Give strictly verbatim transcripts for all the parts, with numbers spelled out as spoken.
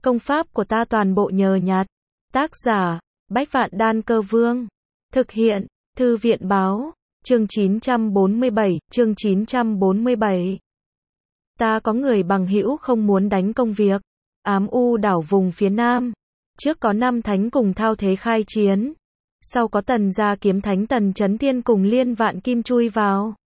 Công pháp của ta toàn bộ nhờ nhặt. Tác giả, Bách Vạn Đan Cơ Vương. Thực hiện, Thư viện Báo. Chương chín trăm bốn mươi bảy, chương chín trăm bốn mươi bảy. Ta có người bằng hữu không muốn đánh công việc. Ám U đảo vùng phía Nam. Trước có năm thánh cùng thao thế khai chiến. Sau có Tần gia kiếm thánh Tần Chấn Thiên cùng Liên Vạn Kim chui vào.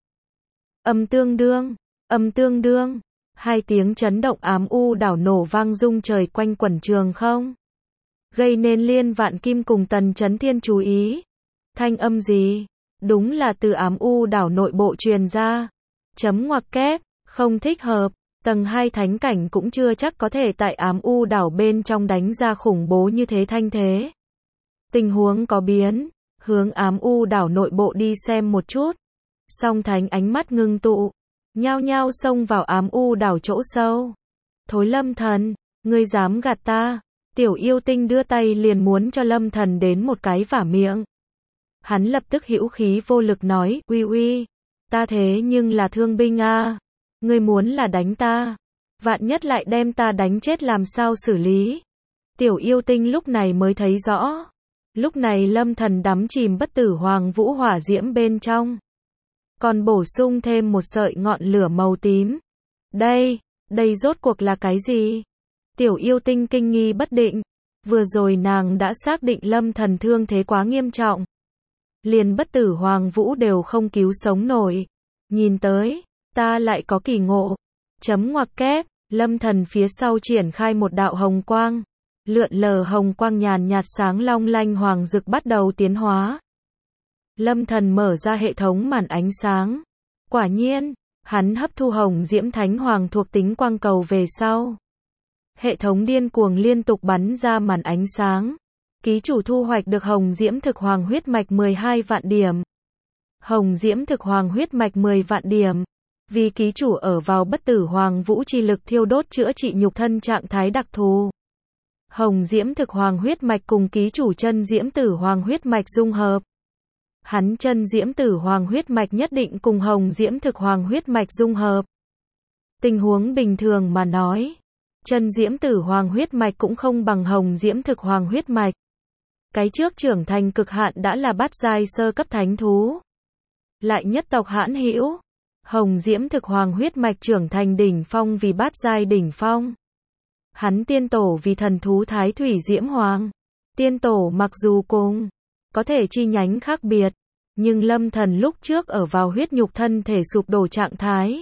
Âm tương đương, âm tương đương. Hai tiếng chấn động Ám U đảo nổ vang rung trời quanh quẩn trường không. Gây nên Liên Vạn Kim cùng Tần Chấn Thiên chú ý. Thanh âm gì? Đúng là từ Ám U đảo nội bộ truyền ra. Chấm ngoặc kép, không thích hợp. Tầng hai thánh cảnh cũng chưa chắc có thể tại Ám U đảo bên trong đánh ra khủng bố như thế thanh thế. Tình huống có biến, hướng Ám U đảo nội bộ đi xem một chút. Song thánh ánh mắt ngưng tụ, nhao nhao xông vào Ám U đảo chỗ sâu. Thối Lâm Thần, ngươi dám gạt ta? Tiểu yêu tinh đưa tay liền muốn cho Lâm Thần đến một cái vả miệng. Hắn lập tức hữu khí vô lực nói, uy uy, ta thế nhưng là thương binh a, ngươi muốn là đánh ta, vạn nhất lại đem ta đánh chết làm sao xử lý? Tiểu yêu tinh lúc này mới thấy rõ. Lúc này Lâm Thần đắm chìm bất tử hoàng vũ hỏa diễm bên trong. Còn bổ sung thêm một sợi ngọn lửa màu tím. Đây, đây rốt cuộc là cái gì? Tiểu yêu tinh kinh nghi bất định. Vừa rồi nàng đã xác định Lâm Thần thương thế quá nghiêm trọng. Liền bất tử hoàng vũ đều không cứu sống nổi. Nhìn tới, ta lại có kỳ ngộ. Chấm ngoặc kép, Lâm Thần phía sau triển khai một đạo hồng quang. Lượn lờ hồng quang nhàn nhạt sáng long lanh hoàng rực bắt đầu tiến hóa. Lâm Thần mở ra hệ thống màn ánh sáng. Quả nhiên, hắn hấp thu hồng diễm thánh hoàng thuộc tính quang cầu về sau. Hệ thống điên cuồng liên tục bắn ra màn ánh sáng. Ký chủ thu hoạch được hồng diễm thực hoàng huyết mạch mười hai vạn điểm. Hồng diễm thực hoàng huyết mạch mười vạn điểm. Vì ký chủ ở vào bất tử hoàng vũ chi lực thiêu đốt chữa trị nhục thân trạng thái đặc thù. Hồng diễm thực hoàng huyết mạch cùng ký chủ chân diễm tử hoàng huyết mạch dung hợp. Hắn chân diễm tử hoàng huyết mạch nhất định cùng hồng diễm thực hoàng huyết mạch dung hợp. Tình huống bình thường mà nói, chân diễm tử hoàng huyết mạch cũng không bằng hồng diễm thực hoàng huyết mạch. Cái trước trưởng thành cực hạn đã là bát giai sơ cấp thánh thú. Lại nhất tộc hãn hữu. Hồng diễm thực hoàng huyết mạch trưởng thành đỉnh phong vì bát giai đỉnh phong. Hắn tiên tổ vì thần thú thái thủy diễm hoàng. Tiên tổ mặc dù cùng có thể chi nhánh khác biệt, nhưng Lâm Thần lúc trước ở vào huyết nhục thân thể sụp đổ trạng thái.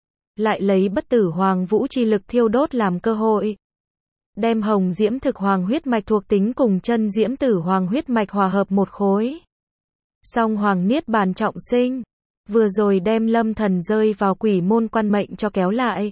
Lại lấy bất tử hoàng vũ chi lực thiêu đốt làm cơ hội. Đem hồng diễm thực hoàng huyết mạch thuộc tính cùng chân diễm tử hoàng huyết mạch hòa hợp một khối. Song hoàng niết bàn trọng sinh. Vừa rồi đem Lâm Thần rơi vào quỷ môn quan mệnh cho kéo lại.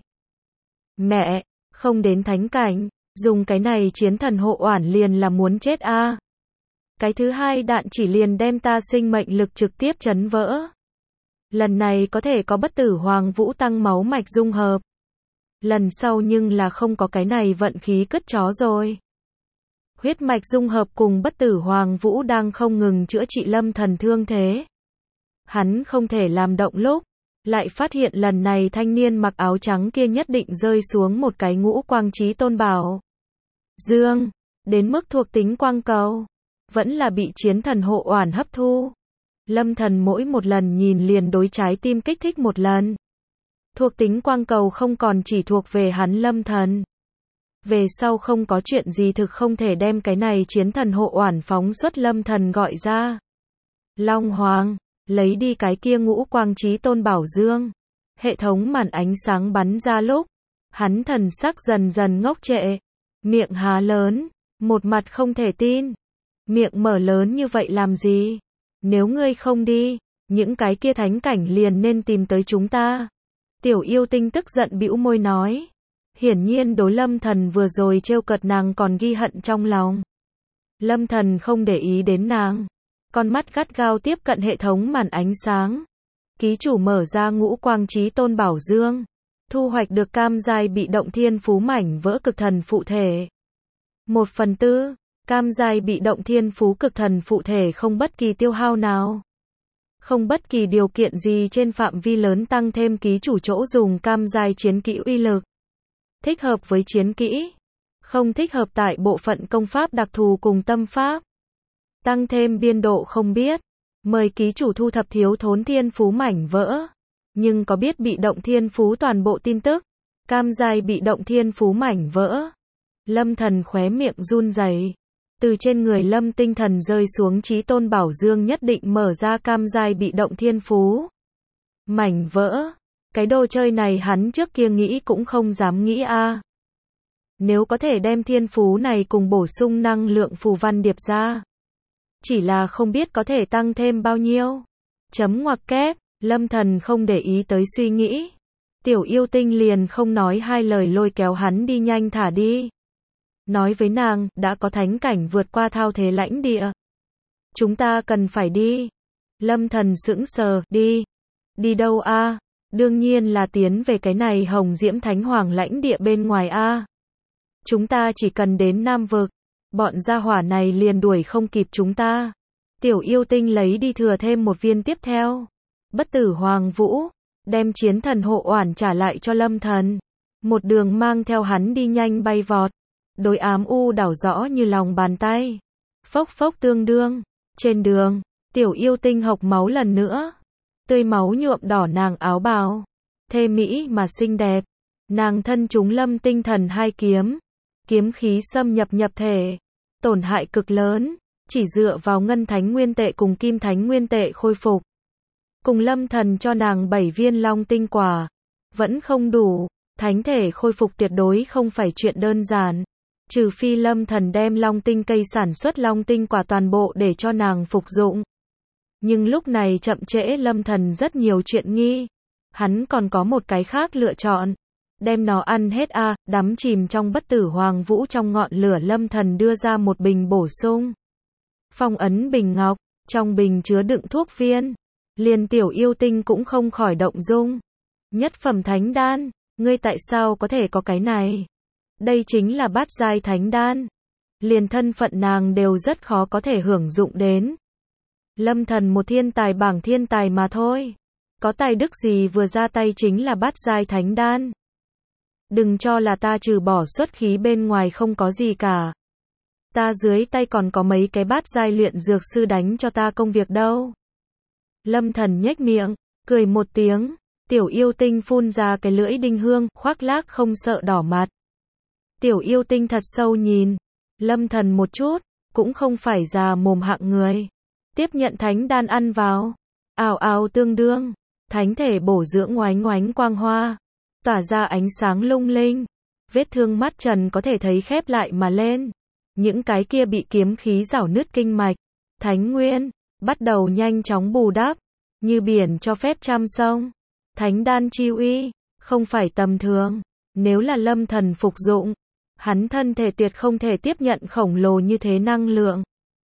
Mẹ, không đến thánh cảnh, dùng cái này chiến thần hộ oản liền là muốn chết a. À. Cái thứ hai đạn chỉ liền đem ta sinh mệnh lực trực tiếp chấn vỡ. Lần này có thể có bất tử hoàng vũ tăng máu mạch dung hợp. Lần sau nhưng là không có cái này vận khí cất chó rồi. Huyết mạch dung hợp cùng bất tử hoàng vũ đang không ngừng chữa trị Lâm Thần thương thế. Hắn không thể làm động lúc, lại phát hiện lần này thanh niên mặc áo trắng kia nhất định rơi xuống một cái ngũ quang chí tôn bảo. Dương, đến mức thuộc tính quang cầu, vẫn là bị chiến thần hộ oản hấp thu. Lâm Thần mỗi một lần nhìn liền đối trái tim kích thích một lần. Thuộc tính quang cầu không còn chỉ thuộc về hắn Lâm Thần. Về sau không có chuyện gì thực không thể đem cái này chiến thần hộ oản phóng xuất Lâm Thần gọi ra. Long Hoàng, lấy đi cái kia ngũ quang chí tôn bảo dương. Hệ thống màn ánh sáng bắn ra lúc, hắn thần sắc dần dần ngốc trệ, miệng há lớn, một mặt không thể tin. Miệng mở lớn như vậy làm gì? Nếu ngươi không đi, những cái kia thánh cảnh liền nên tìm tới chúng ta. Tiểu yêu tinh tức giận bĩu môi nói. Hiển nhiên đối Lâm Thần vừa rồi trêu cợt nàng còn ghi hận trong lòng. Lâm Thần không để ý đến nàng. Con mắt gắt gao tiếp cận hệ thống màn ánh sáng. Ký chủ mở ra ngũ quang chí tôn bảo dương. Thu hoạch được cam giai bị động thiên phú mảnh vỡ cực thần phụ thể. Một phần tư. Cam giai bị động thiên phú cực thần phụ thể không bất kỳ tiêu hao nào. Không bất kỳ điều kiện gì trên phạm vi lớn tăng thêm ký chủ chỗ dùng cam giai chiến kỹ uy lực. Thích hợp với chiến kỹ. Không thích hợp tại bộ phận công pháp đặc thù cùng tâm pháp. Tăng thêm biên độ không biết. Mời ký chủ thu thập thiếu thốn thiên phú mảnh vỡ. Nhưng có biết bị động thiên phú toàn bộ tin tức. Cam giai bị động thiên phú mảnh vỡ. Lâm Thần khóe miệng run rẩy. Từ trên người Lâm Tinh Thần rơi xuống Chí Tôn Bảo Dương nhất định mở ra cam giai bị động thiên phú. Mảnh vỡ. Cái đồ chơi này hắn trước kia nghĩ cũng không dám nghĩ a. Nếu có thể đem thiên phú này cùng bổ sung năng lượng phù văn điệp ra. Chỉ là không biết có thể tăng thêm bao nhiêu. Chấm ngoặc kép, Lâm Thần không để ý tới suy nghĩ. Tiểu yêu tinh liền không nói hai lời lôi kéo hắn đi nhanh thả đi. Nói với nàng, đã có thánh cảnh vượt qua thao thế lãnh địa. Chúng ta cần phải đi. Lâm Thần sững sờ, đi. Đi đâu a? Đương nhiên là tiến về cái này Hồng Diễm Thánh Hoàng lãnh địa bên ngoài a. Chúng ta chỉ cần đến Nam Vực. Bọn gia hỏa này liền đuổi không kịp chúng ta. Tiểu yêu tinh lấy đi thừa thêm một viên tiếp theo. Bất tử Hoàng Vũ. Đem chiến thần hộ oản trả lại cho Lâm Thần. Một đường mang theo hắn đi nhanh bay vọt. Đối ám u đảo rõ như lòng bàn tay. Phốc phốc tương đương. Trên đường, tiểu yêu tinh hộc máu lần nữa. Tươi máu nhuộm đỏ nàng áo bào. Thê mỹ mà xinh đẹp. Nàng thân chúng Lâm Tinh Thần hai kiếm. Kiếm khí xâm nhập nhập thể. Tổn hại cực lớn. Chỉ dựa vào ngân thánh nguyên tệ cùng kim thánh nguyên tệ khôi phục. Cùng Lâm Thần cho nàng bảy viên long tinh quả. Vẫn không đủ. Thánh thể khôi phục tuyệt đối không phải chuyện đơn giản. Trừ phi Lâm Thần đem long tinh cây sản xuất long tinh quả toàn bộ để cho nàng phục dụng. Nhưng lúc này chậm trễ Lâm Thần rất nhiều chuyện nghi. Hắn còn có một cái khác lựa chọn. Đem nó ăn hết a, à, đắm chìm trong bất tử Hoàng Vũ trong ngọn lửa. Lâm Thần đưa ra một bình bổ sung. Phong ấn bình ngọc, trong bình chứa đựng thuốc viên. Liền tiểu yêu tinh cũng không khỏi động dung. Nhất phẩm thánh đan, ngươi tại sao có thể có cái này? Đây chính là bát giai thánh đan. Liền thân phận nàng đều rất khó có thể hưởng dụng đến. Lâm Thần một thiên tài bảng thiên tài mà thôi. Có tài đức gì vừa ra tay chính là bát giai thánh đan. Đừng cho là ta trừ bỏ xuất khí bên ngoài không có gì cả. Ta dưới tay còn có mấy cái bát giai luyện dược sư đánh cho ta công việc đâu. Lâm Thần nhếch miệng, cười một tiếng. Tiểu yêu tinh phun ra cái lưỡi đinh hương, khoác lác không sợ đỏ mặt. Tiểu yêu tinh thật sâu nhìn. Lâm Thần một chút, cũng không phải già mồm hạng người. Tiếp nhận thánh đan ăn vào. Ào ào tương đương. Thánh thể bổ dưỡng oánh oánh quang hoa. Tỏa ra ánh sáng lung linh. Vết thương mắt trần có thể thấy khép lại mà lên. Những cái kia bị kiếm khí rảo nứt kinh mạch. Thánh nguyên. Bắt đầu nhanh chóng bù đắp. Như biển cho phép trăm sông. Thánh đan chi uy. Không phải tầm thường. Nếu là Lâm Thần phục dụng. Hắn thân thể tuyệt không thể tiếp nhận khổng lồ như thế năng lượng.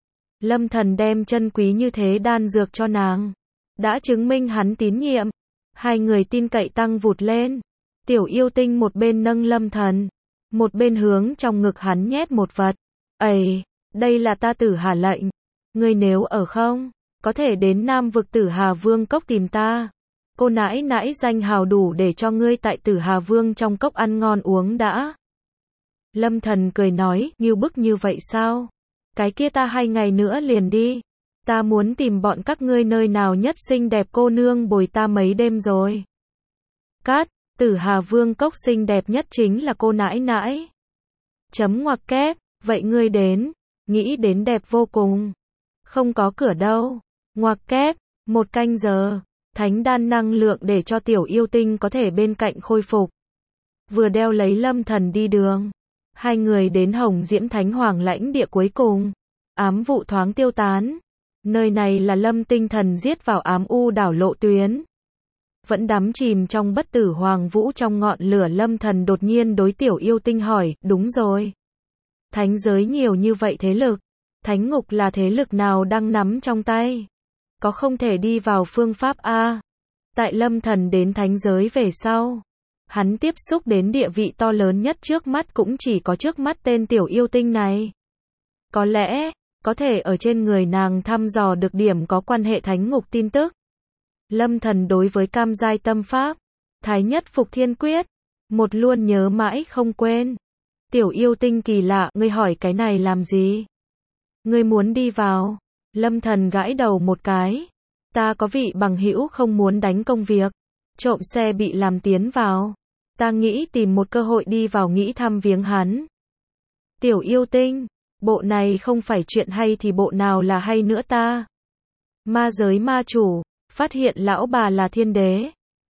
Lâm Thần đem chân quý như thế đan dược cho nàng. Đã chứng minh hắn tín nhiệm. Hai người tin cậy tăng vụt lên. Tiểu yêu tinh một bên nâng Lâm Thần. Một bên hướng trong ngực hắn nhét một vật. Ây, đây là ta Tử Hà lệnh. Ngươi nếu ở không, có thể đến Nam Vực Tử Hà Vương cốc tìm ta. Cô nãi nãi danh hào đủ để cho ngươi tại Tử Hà Vương trong cốc ăn ngon uống đã. Lâm Thần cười nói, nghiêu bức như vậy sao? Cái kia ta hai ngày nữa liền đi. Ta muốn tìm bọn các ngươi nơi nào nhất xinh đẹp cô nương bồi ta mấy đêm rồi. Cát, Tử Hà Vương cốc xinh đẹp nhất chính là cô nãi nãi. Chấm ngoặc kép, vậy ngươi đến, nghĩ đến đẹp vô cùng. Không có cửa đâu. Ngoặc kép, một canh giờ, thánh đan năng lượng để cho tiểu yêu tinh có thể bên cạnh khôi phục. Vừa đeo lấy Lâm Thần đi đường. Hai người đến Hồng Diễm Thánh Hoàng lãnh địa cuối cùng. Ám vụ thoáng tiêu tán. Nơi này là Lâm Tinh Thần giết vào ám u đảo lộ tuyến. Vẫn đắm chìm trong bất tử Hoàng Vũ trong ngọn lửa. Lâm Thần đột nhiên đối tiểu yêu tinh hỏi, đúng rồi. Thánh giới nhiều như vậy thế lực. Thánh ngục là thế lực nào đang nắm trong tay? Có không thể đi vào phương pháp A? Tại Lâm Thần đến thánh giới về sau. Hắn tiếp xúc đến địa vị to lớn nhất trước mắt cũng chỉ có trước mắt tên tiểu yêu tinh này. Có lẽ, có thể ở trên người nàng thăm dò được điểm có quan hệ thánh ngục tin tức. Lâm Thần đối với cam giai tâm pháp, Thái Nhất Phục Thiên Quyết, một luôn nhớ mãi không quên. Tiểu yêu tinh kỳ lạ, ngươi hỏi cái này làm gì? Ngươi muốn đi vào? Lâm Thần gãi đầu một cái. Ta có vị bằng hữu không muốn đánh công việc. Trộm xe bị làm tiến vào. Ta nghĩ tìm một cơ hội đi vào nghĩ thăm viếng hắn. Tiểu yêu tinh, bộ này không phải chuyện hay thì bộ nào là hay nữa ta? Ma giới ma chủ, phát hiện lão bà là thiên đế.